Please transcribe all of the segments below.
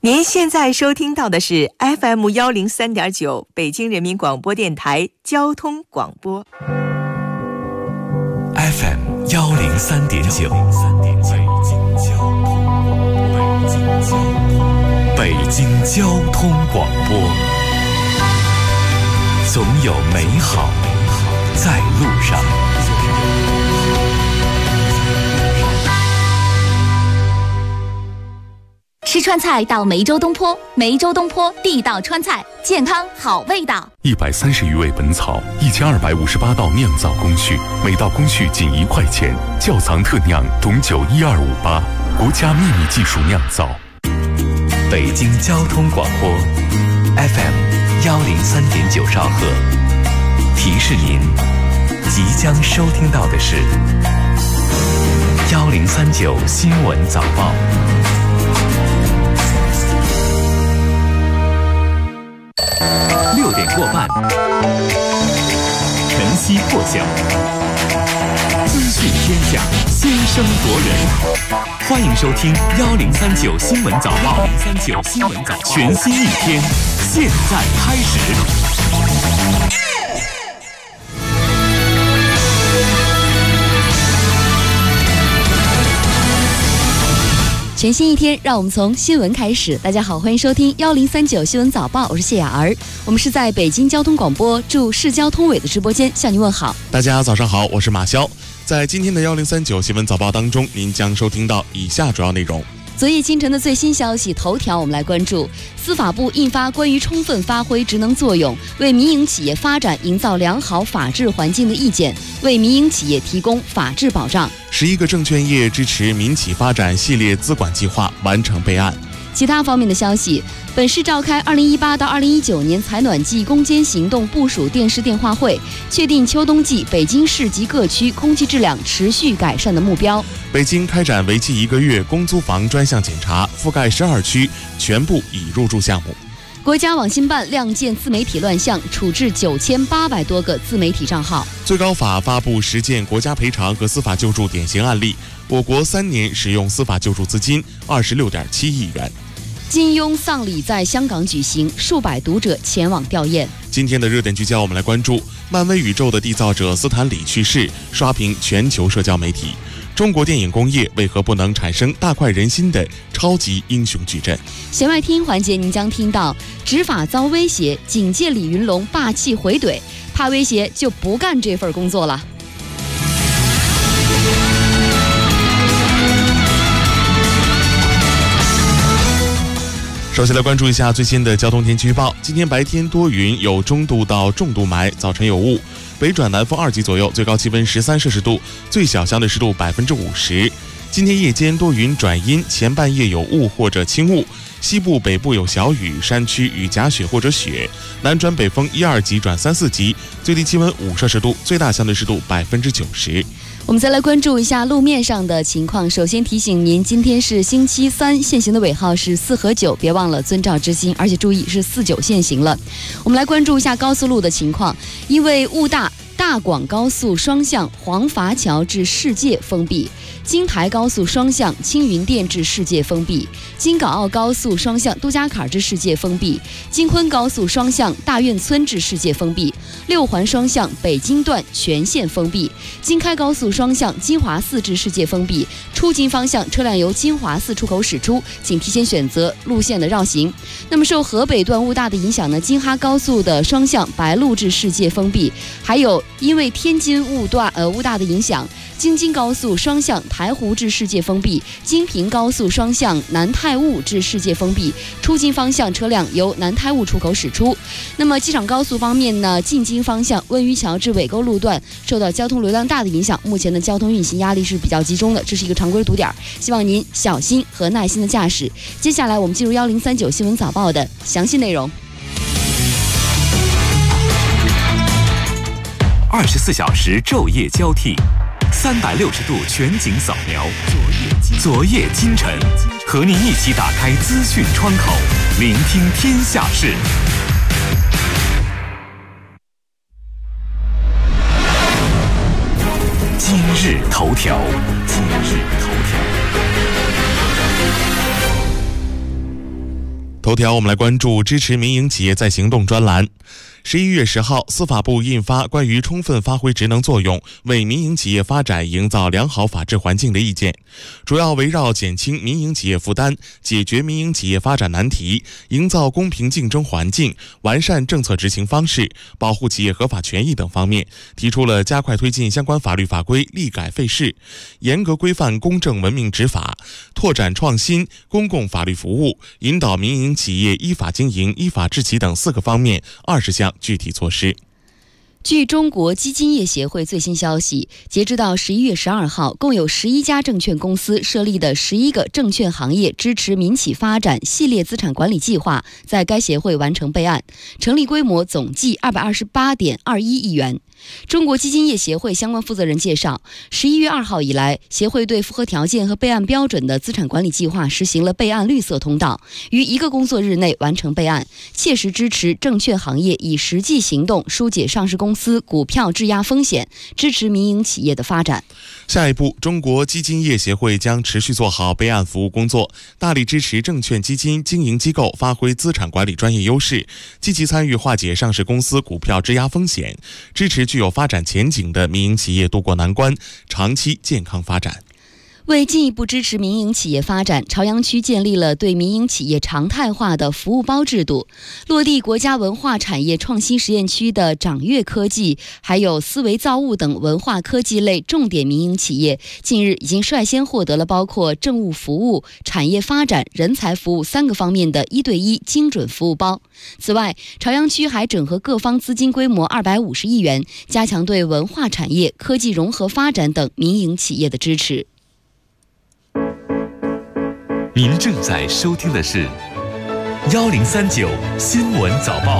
您现在收听到的是 FM103.9 北京人民广播电台交通广播。 FM103.9 北京交通广播，总有美好在路上。 吃川菜到梅州东坡，梅州东坡地道川菜，健康好味道。 130余味本草，1258道酿造工序，每道工序仅1块钱。窖藏特酿董酒12588，国家秘密技术酿造。 北京交通广播 FM103.9 兆赫，提示您即将收听到的是1039新闻早报。6点过半，晨曦破晓，资讯天下，先声夺人。欢迎收听1039新闻早报，1039新闻早报，全新一天，现在开始。 全新一天，让我们从新闻开始。大家好，欢迎收听1039新闻早报，我是谢雅儿。我们是在北京交通广播驻市交通委的直播间向您问好。 大家早上好，我是马潇。在今天的1039新闻早报当中，您将收听到以下主要内容。 昨夜今晨的最新消息头条，我们来关注司法部印发关于充分发挥职能作用，为民营企业发展营造良好法治环境的意见，为民营企业提供法治保障。 11个证券业支持民企发展系列资管计划完成备案。 其他方面的消息，本市召开2018到2019年采暖季攻坚行动部署电视电话会，确定秋冬季北京市及各区空气质量持续改善的目标。 北京开展为期1个月公租房专项检查，覆盖12区，全部已入驻项目。 国家网信办亮剑自媒体乱象，处置9800多个自媒体账号。 最高法发布10件国家赔偿和司法救助典型案例，我国3年使用司法救助资金26.7亿元。 金庸丧礼在香港举行，数百读者前往吊唁。 今天的热点聚焦，我们来关注漫威宇宙的缔造者斯坦李去世，刷屏全球社交媒体。中国电影工业为何不能产生大快人心的超级英雄矩阵？ 弦外听环节您将听到执法遭威胁，警界李云龙霸气回怼，怕威胁就不干这份工作了。 首先来关注一下最新的交通天气预报。今天白天多云，有中度到重度霾，早晨有雾，北转南风2级左右，最高气温13摄氏度，最小相对湿度50%。今天夜间多云转阴，前半夜有雾或者轻雾，西部北部有小雨，山区雨夹雪或者雪，南转北风1、2级转3、4级，最低气温5摄氏度，最大相对湿度90%。 我们再来关注一下路面上的情况。首先提醒您，今天是星期三，限行的尾号是4和9，别忘了遵照执行，而且注意是49限行了。我们来关注一下高速路的情况，因为雾大，大广高速双向黄筏桥至世界封闭，京台高速双向青云店至世界封闭，京港澳高速双向杜家坎至世界封闭，京昆高速双向大院村至世界封闭，六环双向北京段全线封闭，京开高速双向金华寺至世界封闭，出京方向车辆由金华寺出口驶出，请提前选择路线的绕行。那么受河北段雾大的影响呢，京哈高速的双向白鹿至世界封闭，还有因为天津雾大的影响，京津高速双向台湖至世界封闭，京平高速双向南太坞至世界封闭，出京方向车辆由南太坞出口驶出。那么机场高速方面呢，进京方向温榆桥至尾沟路段受到交通流量大的影响，目前的交通运行压力是比较集中的，这是一个常规堵点，希望您小心和耐心的驾驶。接下来我们进入1039新闻早报的详细内容。 24小时昼夜交替，360度全景扫描，昨夜今晨，和您一起打开资讯窗口，聆听天下事。今日头条， 头条我们来关注支持民营企业再行动专栏。11月10号，司法部印发关于充分发挥职能作用，为民营企业发展营造良好法治环境的意见，主要围绕减轻民营企业负担、解决民营企业发展难题、营造公平竞争环境、完善政策执行方式、保护企业合法权益等方面，提出了加快推进相关法律法规立改废事、严格规范公正文明执法、拓展创新公共法律服务、引导民营企业依法经营、依法治企等4个方面20项具体措施。 据中国基金业协会最新消息，截止到11月12号，共有11家证券公司设立的11个证券行业支持民企发展系列资产管理计划在该协会完成备案，成立规模总计228.21亿元。中国基金业协会相关负责人介绍，11月2号以来，协会对符合条件和备案标准的资产管理计划实行了备案绿色通道，于1个工作日内完成备案，切实支持证券行业以实际行动疏解上市公司股票质押风险，支持民营企业的发展。 下一步，中国基金业协会将持续做好备案服务工作，大力支持证券基金经营机构发挥资产管理专业优势，积极参与化解上市公司股票质押风险，支持具有发展前景的民营企业渡过难关，长期健康发展。 为进一步支持民营企业发展，朝阳区建立了对民营企业常态化的服务包制度，落地国家文化产业创新实验区的掌阅科技，还有思维造物等文化科技类重点民营企业，近日已经率先获得了包括政务服务、产业发展、人才服务3个方面的1对1精准服务包。此外，朝阳区还整合各方资金规模250亿元，加强对文化产业、科技融合发展等民营企业的支持。 您正在收听的是1039新闻早报。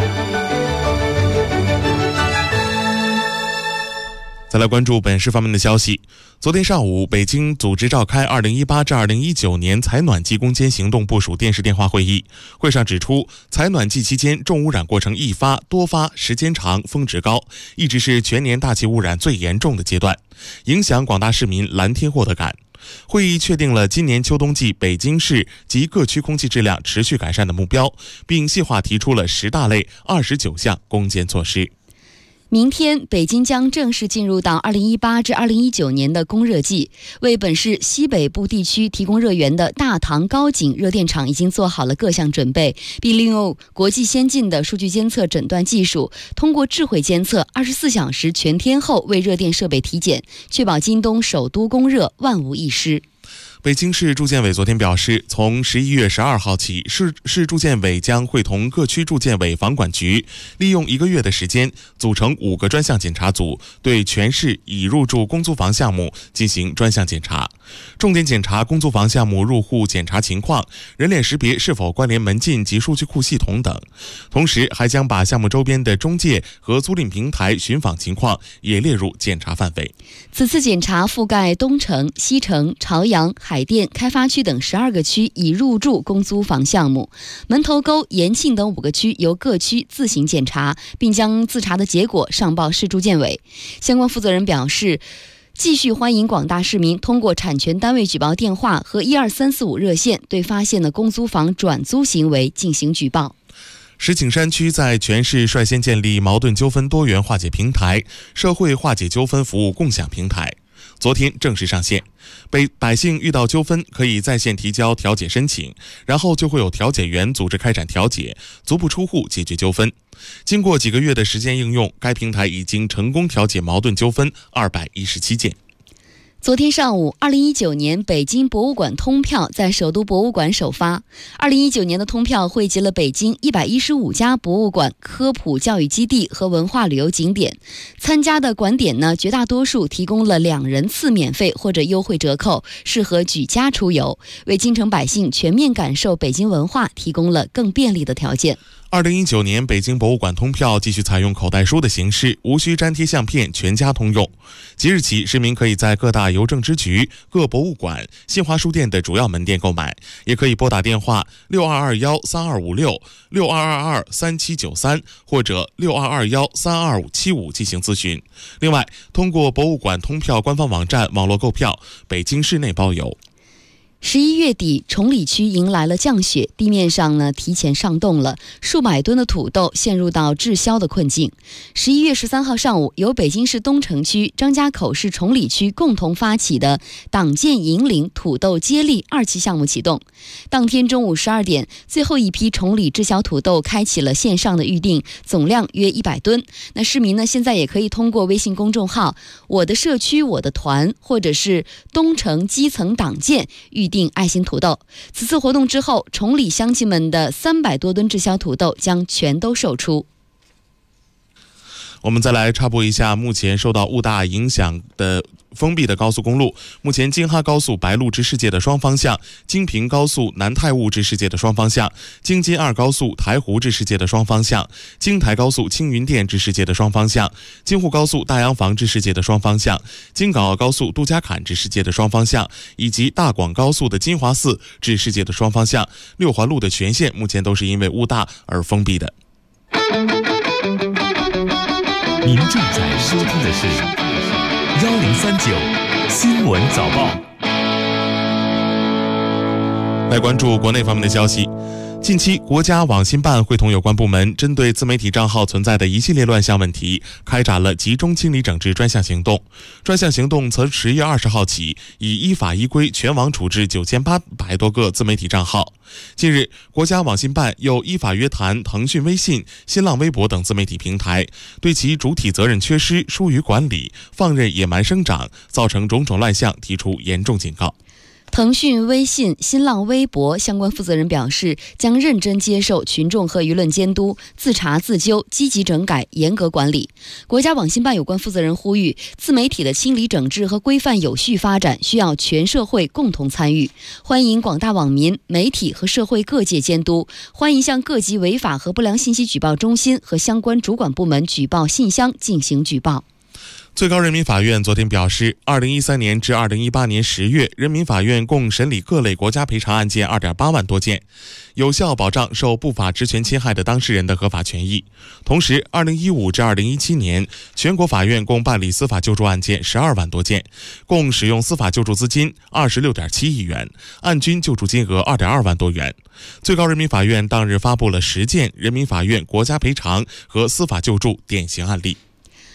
再来关注本市方面的消息。昨天上午，北京组织召开2018至2019年采暖季攻坚行动部署电视电话会议。会上指出，采暖季期间重污染过程易发、多发、时间长、峰值高，一直是全年大气污染最严重的阶段，影响广大市民蓝天获得感。会议确定了今年秋冬季北京市及各区空气质量持续改善的目标，并细化提出了10大类29项攻坚措施。 明天，北京将正式进入到2018至2019年的供热季。为本市西北部地区提供热源的大唐高井热电厂已经做好了各项准备，并利用国际先进的数据监测诊断技术，通过智慧监测24小时全天候为热电设备体检，确保今冬首都供热万无一失。 北京市住建委昨天表示，从11月12号起，市住建委将会同各区住建委房管局，利用1个月的时间，组成5个专项检查组，对全市已入住公租房项目进行专项检查，重点检查公租房项目入户检查情况、人脸识别是否关联门禁及数据库系统等。同时，还将把项目周边的中介和租赁平台寻访情况也列入检查范围。 此次检查覆盖东城、西城、朝阳、海淀、开发区等12个区已入住公租房项目，门头沟、延庆等5个区由各区自行检查，并将自查的结果上报市住建委。相关负责人表示，继续欢迎广大市民通过产权单位举报电话和12345热线对发现的公租房转租行为进行举报。 石景山区在全市率先建立矛盾纠纷多元化解平台、社会化解纠纷服务共享平台，昨天正式上线。百姓遇到纠纷可以在线提交调解申请，然后就会有调解员组织开展调解，足不出户解决纠纷。经过几个月的时间应用，该平台已经成功调解矛盾纠纷217件。 昨天上午，2019年北京博物馆通票在首都博物馆首发。2019年的通票汇集了北京115家博物馆、科普教育基地和文化旅游景点。参加的馆点呢，绝大多数提供了2人次免费或者优惠折扣，适合举家出游，为京城百姓全面感受北京文化提供了更便利的条件。 2019年北京博物馆通票继续采用口袋书的形式，无需粘贴相片，全家通用。即日起，市民可以在各大邮政支局、各博物馆、新华书店的主要门店购买，也可以拨打电话62213256、62223793或者6221327575进行咨询。另外，通过博物馆通票官方网站网络购票，北京市内包邮。 11月底，崇礼区迎来了降雪，地面上呢提前上冻了，数百吨的土豆陷入到滞销的困境。11月13号上午，由北京市东城区、张家口市崇礼区共同发起的党建引领土豆接力2期项目启动。当天中午12点，最后一批崇礼滞销土豆开启了线上的预订，总量约100吨。那市民呢，现在也可以通过微信公众号“我的社区我的团”或者是东城基层党建预订爱心土豆。此次活动之后，崇礼乡亲们的300多吨滞销土豆将全都售出。 我们再来插播一下目前受到雾大影响的封闭的高速公路。目前京哈高速白鹿至世界的双方向、京平高速南太坞至世界的双方向、京津2高速台湖至世界的双方向、京台高速青云店至世界的双方向、京沪高速大洋房至世界的双方向、京港澳高速杜家坎至世界的双方向，以及大广高速的金华寺至世界的双方向。6环路的全线目前都是因为雾大而封闭的。 您正在收听的是1039新闻早报。 来关注国内方面的消息。近期，国家网信办会同有关部门，针对自媒体账号存在的一系列乱象问题，开展了集中清理整治专项行动。专项行动从10月20号起，已依法依规全网处置9800多个自媒体账号。近日，国家网信办又依法约谈腾讯微信、新浪微博等自媒体平台，对其主体责任缺失、疏于管理、放任野蛮生长，造成种种乱象提出严重警告。 腾讯微信、新浪微博相关负责人表示，将认真接受群众和舆论监督，自查自纠，积极整改，严格管理。国家网信办有关负责人呼吁，自媒体的清理整治和规范有序发展需要全社会共同参与，欢迎广大网民、媒体和社会各界监督，欢迎向各级违法和不良信息举报中心和相关主管部门举报信箱进行举报。 最高人民法院昨天表示，2013年至2018年10月，人民法院共审理各类国家赔偿案件2.8万多件，有效保障受不法职权侵害的当事人的合法权益。同时，2015至2017年，全国法院共办理司法救助案件12万多件，共使用司法救助资金26.7亿元，案均救助金额2.2万多元。最高人民法院当日发布了10件人民法院国家赔偿和司法救助典型案例。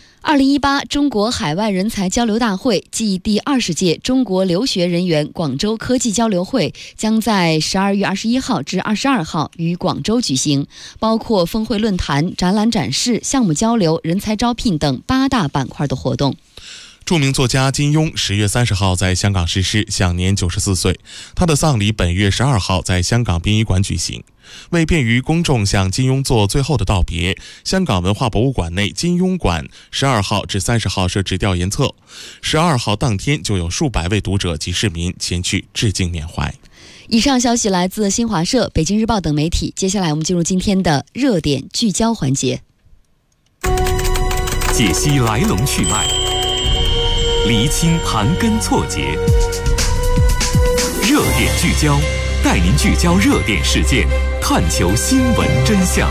2018中国海外人才交流大会暨第20届中国留学人员广州科技交流会将在12月21号至22号于广州举行，包括峰会论坛、展览展示、项目交流、人才招聘等8大板块的活动。 著名作家金庸10月30号在香港逝世，享年94岁。他的丧礼本月12号在香港殡仪馆举行。为便于公众向金庸做最后的道别，香港文化博物馆内金庸馆12号至30号设置吊唁册，12号当天就有数百位读者及市民前去致敬缅怀。 以上消息来自新华社、北京日报等媒体。接下来我们进入今天的热点聚焦环节， 解析来龙去脉，厘清盘根错节，热点聚焦，带您聚焦热点事件，探求新闻真相。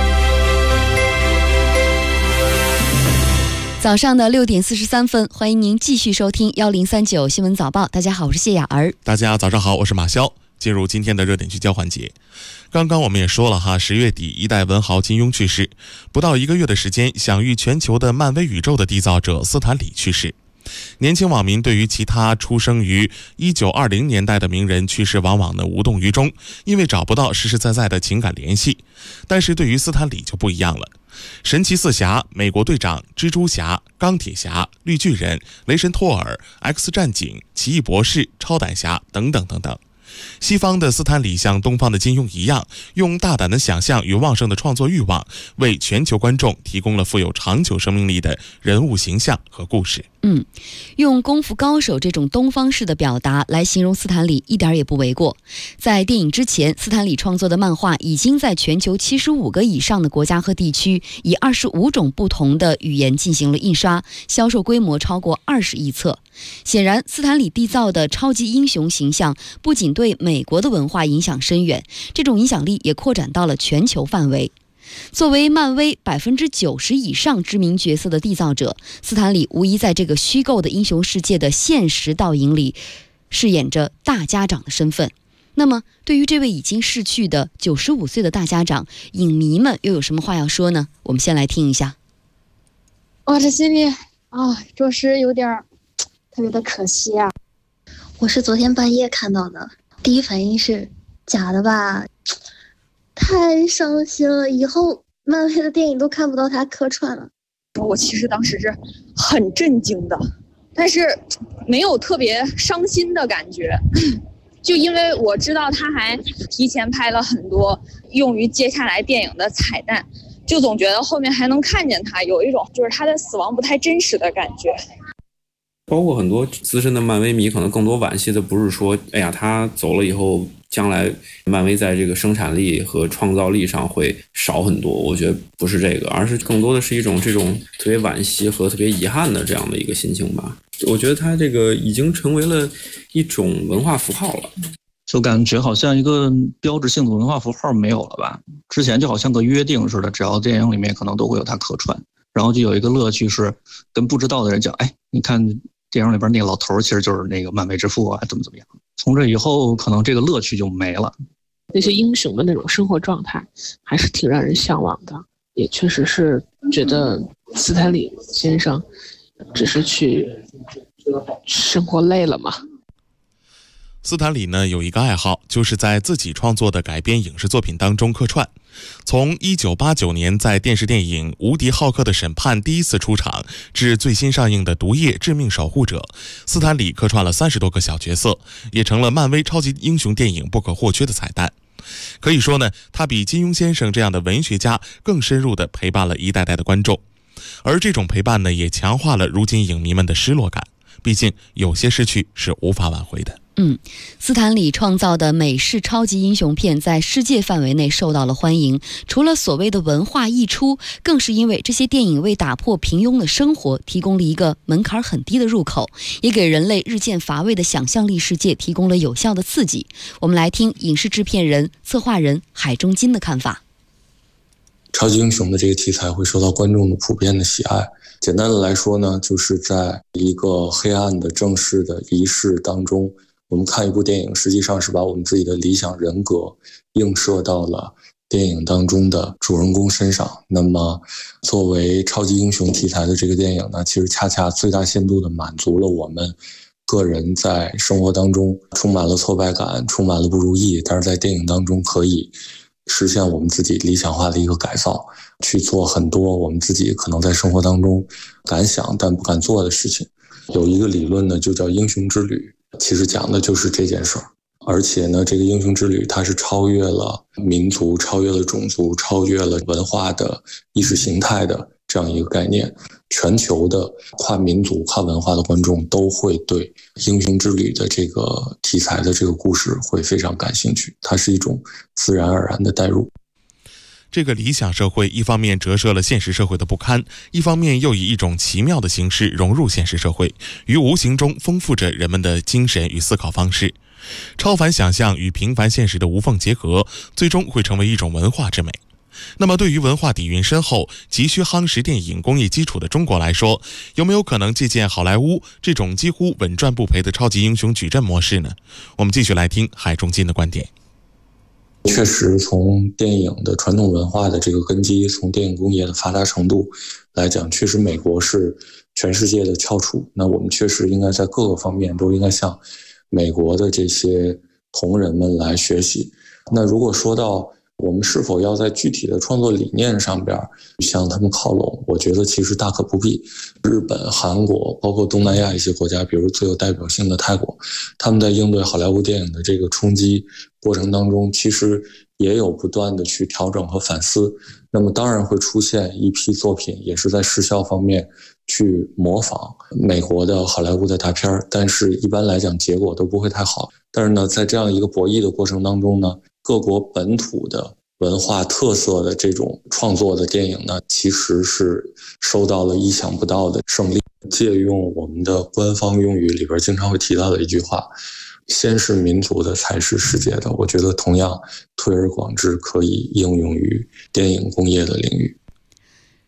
早上的6点43分，欢迎您继续收听1039新闻早报。大家好，我是谢雅儿。 大家早上好，我是马潇。进入今天的热点聚焦环节。刚刚我们也说了10月底一代文豪金庸去世，不到1个月的时间，享誉全球的漫威宇宙的缔造者斯坦李去世。年轻网民对于其他出生于1920年代的名人去世往往无动于衷，因为找不到实实在在的情感联系。但是对于斯坦李就不一样了，神奇四侠、美国队长、蜘蛛侠、钢铁侠、绿巨人、雷神托尔、X 战警、奇异博士、超胆侠等等等等。西方的斯坦李像东方的金庸一样，用大胆的想象与旺盛的创作欲望，为全球观众提供了富有长久生命力的人物形象和故事。 用功夫高手这种东方式的表达来形容斯坦李一点也不为过。在电影之前，斯坦李创作的漫画已经在全球75个以上的国家和地区，以25种不同的语言进行了印刷，销售规模超过20亿册。显然，斯坦李缔造的超级英雄形象不仅对美国的文化影响深远，这种影响力也扩展到了全球范围。作为漫威90%以上知名角色的缔造者，斯坦李无疑在这个虚构的英雄世界的现实倒影里饰演着大家长的身份。那么对于这位已经逝去的95岁的大家长，影迷们又有什么话要说呢？我们先来听一下。 这心里着实有点特别的可惜啊。 我是昨天半夜看到的，第一反应是假的吧，太伤心了，以后漫威的电影都看不到他客串了。 我其实当时是很震惊的，但是没有特别伤心的感觉，就因为我知道他还提前拍了很多用于接下来电影的彩蛋，就总觉得后面还能看见他，有一种就是他的死亡不太真实的感觉。 包括很多资深的漫威迷可能更多惋惜的不是说他走了以后将来漫威在这个生产力和创造力上会少很多，我觉得不是这个，而是更多的是一种这种特别惋惜和特别遗憾的这样的一个心情吧。我觉得它这个已经成为了一种文化符号了， 就感觉好像一个标志性的文化符号没有了吧。之前就好像个约定似的，只要电影里面可能都会有它客串，然后就有一个乐趣是跟不知道的人讲，你看电影里边那个老头其实就是那个漫威之父啊，怎么样。从这以后可能这个乐趣就没了。 那些英雄的那种生活状态还是挺让人向往的，也确实是觉得斯坦李先生只是去生活累了嘛。 斯坦李呢有一个爱好，就是在自己创作的改编影视作品当中客串。从1989年在电视电影《无敌浩克的审判》第一次出场，至最新上映的《毒液：致命守护者》，斯坦李客串了30多个小角色，也成了漫威超级英雄电影不可或缺的彩蛋。可以说呢，他比金庸先生这样的文学家更深入地陪伴了一代代的观众，而这种陪伴呢，也强化了如今影迷们的失落感。毕竟有些失去是无法挽回的。 斯坦李创造的美式超级英雄片在世界范围内受到了欢迎，除了所谓的文化溢出，更是因为这些电影为打破平庸的生活提供了一个门槛很低的入口，也给人类日渐乏味的想象力世界提供了有效的刺激。我们来听影视制片人、策划人海中金的看法。 超级英雄的这个题材会受到观众的普遍的喜爱。简单的来说呢，就是在一个黑暗的正式的仪式当中，我们看一部电影，实际上是把我们自己的理想人格映射到了电影当中的主人公身上。那么作为超级英雄题材的这个电影呢，其实恰恰最大限度地满足了我们个人在生活当中充满了挫败感，充满了不如意，但是在电影当中可以实现我们自己理想化的一个改造，去做很多我们自己可能在生活当中敢想但不敢做的事情。有一个理论呢，就叫英雄之旅，其实讲的就是这件事儿。而且呢，这个英雄之旅它是超越了民族，超越了种族，超越了文化的意识形态的这样一个概念。全球的跨民族、跨文化的观众都会对英雄之旅的这个题材的这个故事会非常感兴趣，它是一种自然而然的代入。 这个理想社会一方面折射了现实社会的不堪，一方面又以一种奇妙的形式融入现实社会，于无形中丰富着人们的精神与思考方式。超凡想象与平凡现实的无缝结合，最终会成为一种文化之美。那么对于文化底蕴深厚、急需夯实电影工业基础的中国来说，有没有可能借鉴好莱坞这种几乎稳赚不赔的超级英雄矩阵模式呢？我们继续来听海中金的观点。 确实从电影的传统文化的这个根基，从电影工业的发达程度来讲，确实美国是全世界的翘楚。那我们确实应该在各个方面都应该向美国的这些同仁们来学习。那如果说到我们是否要在具体的创作理念上边向他们靠拢，我觉得其实大可不必。日本、韩国包括东南亚一些国家，比如最有代表性的泰国，他们在应对好莱坞电影的这个冲击过程当中，其实也有不断的去调整和反思。那么当然会出现一批作品也是在视效方面去模仿美国的好莱坞的大片，但是一般来讲结果都不会太好。但是呢，在这样一个博弈的过程当中呢，各国本土的文化特色的这种创作的电影呢，其实是收到了意想不到的胜利。借用我们的官方用语里边经常会提到的一句话，先是民族的才是世界的，我觉得同样推而广之，可以应用于电影工业的领域。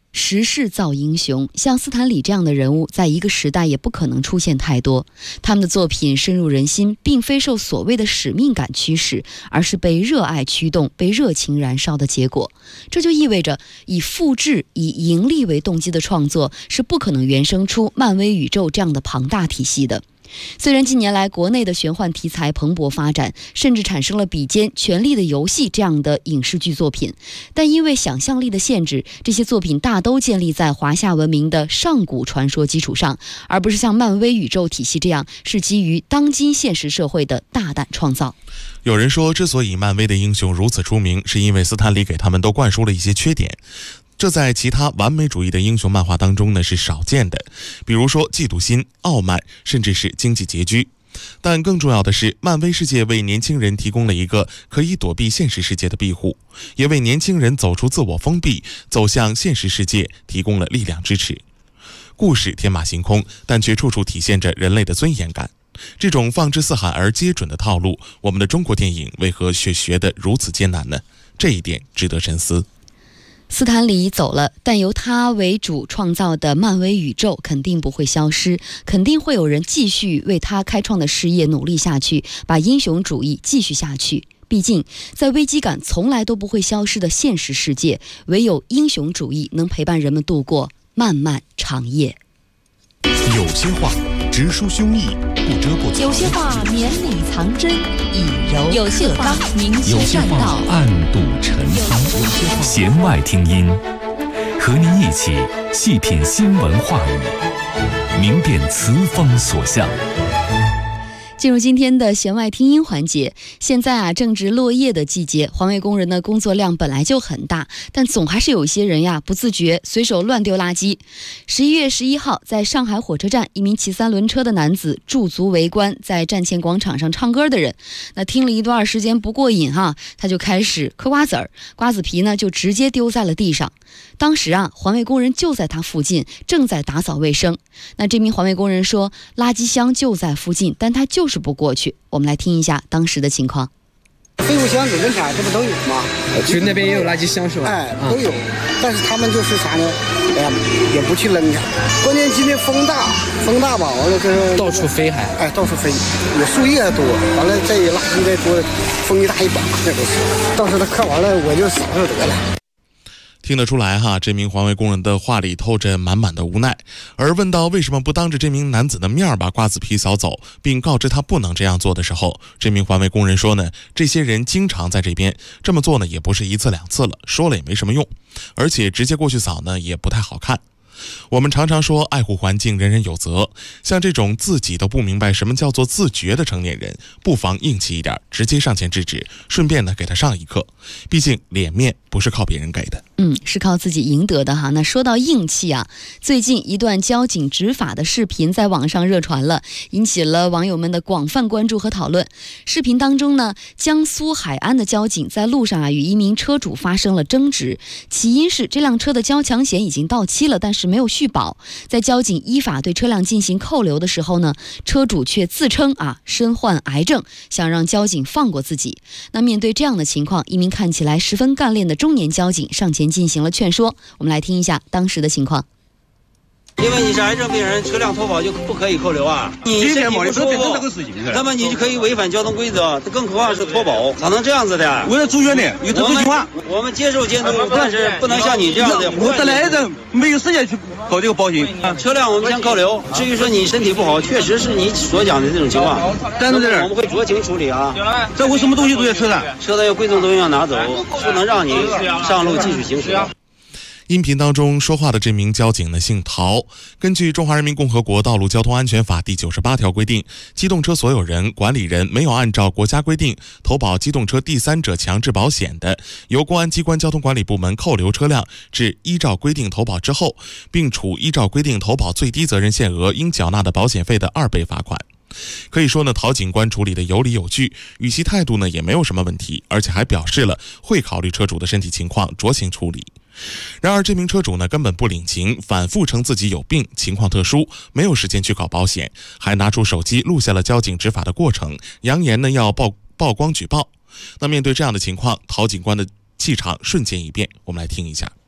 时势造英雄，像斯坦李这样的人物，在一个时代也不可能出现太多。他们的作品深入人心，并非受所谓的使命感驱使，而是被热爱驱动，被热情燃烧的结果。这就意味着，以复制、以盈利为动机的创作，是不可能原生出漫威宇宙这样的庞大体系的。虽然近年来国内的玄幻题材蓬勃发展，甚至产生了比肩《权力的游戏》这样的影视剧作品，但因为想象力的限制，这些作品大都建立在华夏文明的上古传说基础上，而不是像漫威宇宙体系这样是基于当今现实社会的大胆创造。 有人说，之所以漫威的英雄如此出名，是因为斯坦李给他们都灌输了一些缺点，这在其他完美主义的英雄漫画当中呢是少见的，比如说嫉妒心、傲慢，甚至是经济拮据。但更重要的是，漫威世界为年轻人提供了一个可以躲避现实世界的庇护，也为年轻人走出自我封闭，走向现实世界提供了力量支持。故事天马行空，但却处处体现着人类的尊严感。这种放之四海而皆准的套路，我们的中国电影为何却学得如此艰难呢？这一点值得深思。 斯坦李走了，但由他为主创造的漫威宇宙肯定不会消失，肯定会有人继续为他开创的事业努力下去，把英雄主义继续下去。毕竟在危机感从来都不会消失的现实世界，唯有英雄主义能陪伴人们度过漫漫长夜。 有些话直抒胸臆，不遮不藏； 有些话绵里藏针，以柔有些话明有些确善道； 话暗度陈仓。弦外听音，和您一起细品新闻话语，明辨词风所向。 进入今天的弦外听音环节。现在正值落叶的季节，环卫工人的工作量本来就很大，但总还是有一些人不自觉随手乱丢垃圾。11月11号，在上海火车站，一名骑3轮车的男子驻足围观在站前广场上唱歌的人。那听了一段时间不过瘾他就开始嗑瓜子儿，瓜子皮呢就直接丢在了地上。当时环卫工人就在他附近，正在打扫卫生。那这名环卫工人说，垃圾箱就在附近，但他就是不过去。我们来听一下当时的情况。 废物箱、有人卡，这不都有吗？ 其实那边也有垃圾箱是吧？ 都有，但是他们就是啥呢？也不去扔它。关键今天风大吧，完了就是到处飞到处飞，有树叶多，完了这垃圾再多，风一大一把，这都是。到时候他嗑完了，我就扫就得了。 听得出来这名环卫工人的话里透着满满的无奈。而问到为什么不当着这名男子的面把瓜子皮扫走，并告知他不能这样做的时候，这名环卫工人说呢，这些人经常在这边这么做呢，也不是1次2次了，说了也没什么用，而且直接过去扫呢也不太好看。我们常常说爱护环境人人有责，像这种自己都不明白什么叫做自觉的成年人，不妨硬气一点，直接上前制止，顺便呢给他上一课。毕竟脸面不是靠别人给的， 是靠自己赢得的那说到硬气最近一段交警执法的视频在网上热传了，引起了网友们的广泛关注和讨论。视频当中呢，江苏海安的交警在路上与一名车主发生了争执，起因是这辆车的交强险已经到期了，但是没有续保。在交警依法对车辆进行扣留的时候呢，车主却自称身患癌症，想让交警放过自己。那面对这样的情况，一名看起来十分干练的中年交警上前进行了劝说。我们来听一下当时的情况。 因为你是癌症病人，车辆脱保就不可以扣留你身体不舒服，那么你就可以违反交通规则，更何况是脱保，咋能这样子的？ 为了主权的，有特殊情况， 我们接受监督，但是不能像你这样的。 我得了癌症，没有时间去搞这个保险。 车辆我们先扣留。至于说你身体不好，确实是你所讲的这种情况， 但是我们会酌情处理这我什么东西都在车上， 车的要贵重东西要拿走，不能让你上路继续行驶。 音频当中说话的这名交警呢姓陶。根据《中华人民共和国道路交通安全法》第98条规定，机动车所有人、管理人没有按照国家规定投保机动车第三者强制保险的，由公安机关交通管理部门扣留车辆至依照规定投保之后，并处依照规定投保最低责任限额应缴纳的保险费的2倍罚款。可以说呢，陶警官处理的有理有据，语气态度呢也没有什么问题，而且还表示了会考虑车主的身体情况，酌情处理。然而这名车主呢根本不领情，反复称自己有病，情况特殊，没有时间去搞保险，还拿出手机录下了交警执法的过程，扬言呢要曝光举报。那面对这样的情况，陶警官的气场瞬间一变，我们来听一下。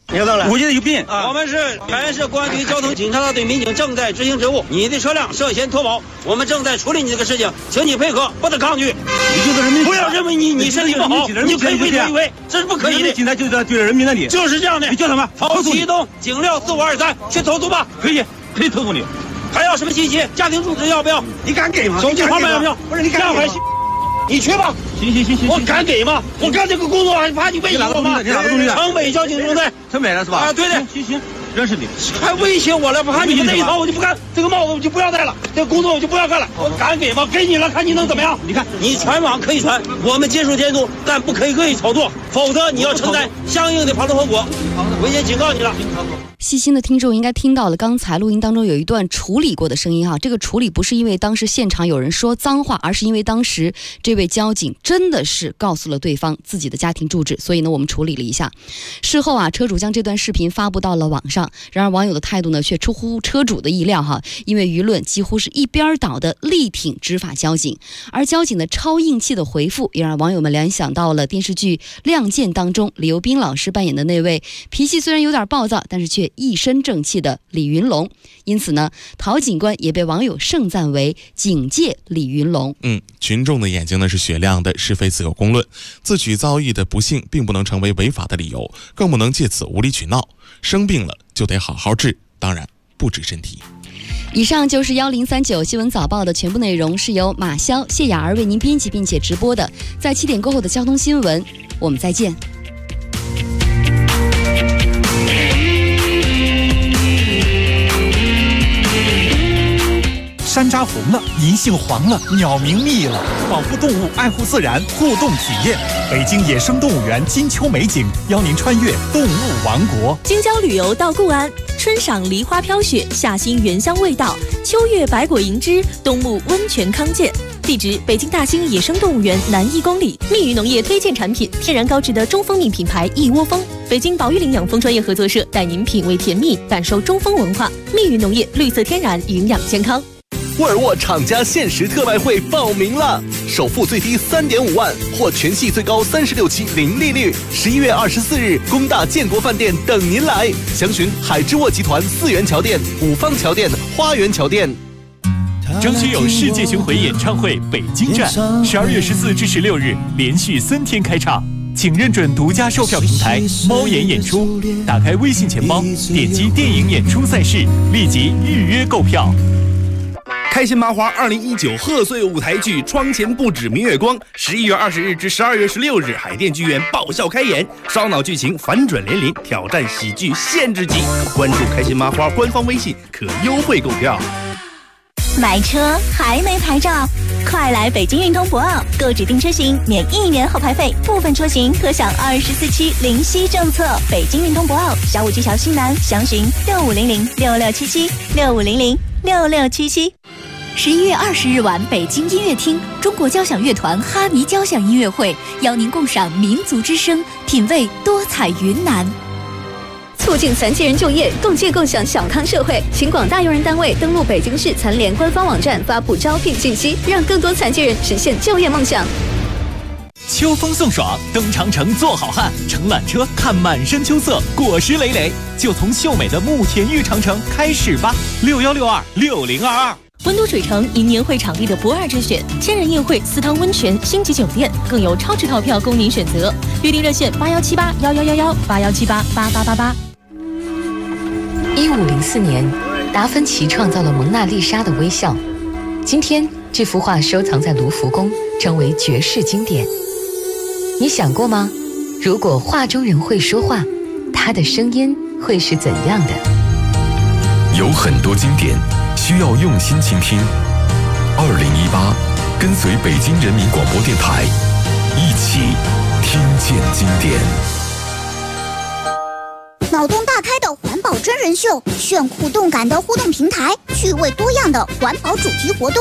我觉得有病啊！我们是海南市公安局交通警察大队民警正在执行职务，你的车辆涉嫌脱保，我们正在处理你这个事情，请你配合，不得抗拒。 你就是人民， 不要认为你身体不好，你就可以为所欲为，这是不可以的。 警察就是对着人民的理， 就是这样的。 你叫什么？ 曹启东，警料4523，去投诉吧。 可以投诉你。 还要什么信息？家庭住址要不要？ 你敢给吗？ 手机号码要不要？ 不是你敢给吗？ 你去吧。 行， 我敢给吗？我干这个工作还怕你威胁我吗？ 你哪个东西的？ 城北交警中队。 城北的是吧？ 啊，对的。 行，认识你。 还威胁我了？怕你们这一套我就不干，这个帽子我就不要戴了，这个工作我就不要干了。我敢给吗？给你了，看你能怎么样？你看，你传网可以传，我们接受监督，但不可以恶意炒作，否则你要承担相应的法律后果。我先警告你了。 细心的听众应该听到了，刚才录音当中有一段处理过的声音哈。这个处理不是因为当时现场有人说脏话，而是因为当时这位交警真的是告诉了对方自己的家庭住址，所以呢我们处理了一下。事后啊，车主将这段视频发布到了网上，然而网友的态度呢却出乎车主的意料哈，因为舆论几乎是一边倒的力挺执法交警，而交警的超硬气的回复也让网友们联想到了电视剧《亮剑》当中李幼斌老师扮演的那位脾气虽然有点暴躁，但是却一身正气的李云龙。因此呢，陶警官也被网友盛赞为警界李云龙。 群众的眼睛呢是雪亮的，是非自有公论，自取造诣的不幸并不能成为违法的理由，更不能借此无理取闹。生病了就得好好治，当然不止身体。 以上就是1039新闻早报的全部内容，是由马潇、谢雅儿为您编辑并且直播的。在7点过后的交通新闻，我们再见。 山楂红了，银杏黄了，鸟鸣密了，保护动物，爱护自然，互动体验。北京野生动物园金秋美景，邀您穿越动物王国。 京郊旅游到固安，春赏梨花飘雪，夏欣原香味道，秋月百果银枝，冬沐温泉康健。地址：北京大兴野生动物园南1公里。蜜语农业推荐产品：天然高质的中蜂蜜品牌一窝蜂。北京保育领养蜂专业合作社带您品味甜蜜，感受中蜂文化。蜜语农业，绿色天然，营养健康。 沃尔沃厂家限时特卖会报名了，首付最低3.5万，或全系最高36期零利率。11月24日，工大建国饭店等您来，详询海之沃集团4元桥店、五方桥店、花园桥店。 张学友世界巡回演唱会北京站，12月14至16日连续3天开唱，请认准独家售票平台猫眼演出，打开微信钱包，点击电影演出赛事，立即预约购票。 开心麻花2019贺岁舞台剧《窗前不止明月光》11月20日至12月16日海淀剧院爆笑开演，烧脑剧情反转连连，挑战喜剧限制级。关注开心麻花官方微信可优惠购票。 买车还没牌照，快来北京运通博奥，购指定车型免1年后排费，部分车型可享24期零息政策。北京运通博奥，小武技桥西南，详询6500-6677，6500-6677。11月20日晚，北京音乐厅，中国交响乐团哈尼交响音乐会邀您共赏民族之声，品味多彩云南。促进残疾人就业，共建共享小康社会，请广大用人单位登录北京市残联官方网站发布招聘信息，让更多残疾人实现就业梦想。 秋风送爽，登长城做好汉，乘缆车看满山秋色，果实累累，就从秀美的慕田峪长城开始吧！61626022。 温都水城迎年会场地的不二之选，千人宴会、私汤温泉、星级酒店，更有超值套票供您选择。预订热线81781111，8178888888。 1504年，达芬奇创造了蒙娜丽莎的微笑。今天，这幅画收藏在卢浮宫，成为绝世经典。你想过吗？如果画中人会说话，他的声音会是怎样的？ 有很多经典需要用心倾听。2018，跟随北京人民广播电台，一起听见经典。 脑洞大开的环保真人秀，炫酷动感的互动平台，趣味多样的环保主题活动。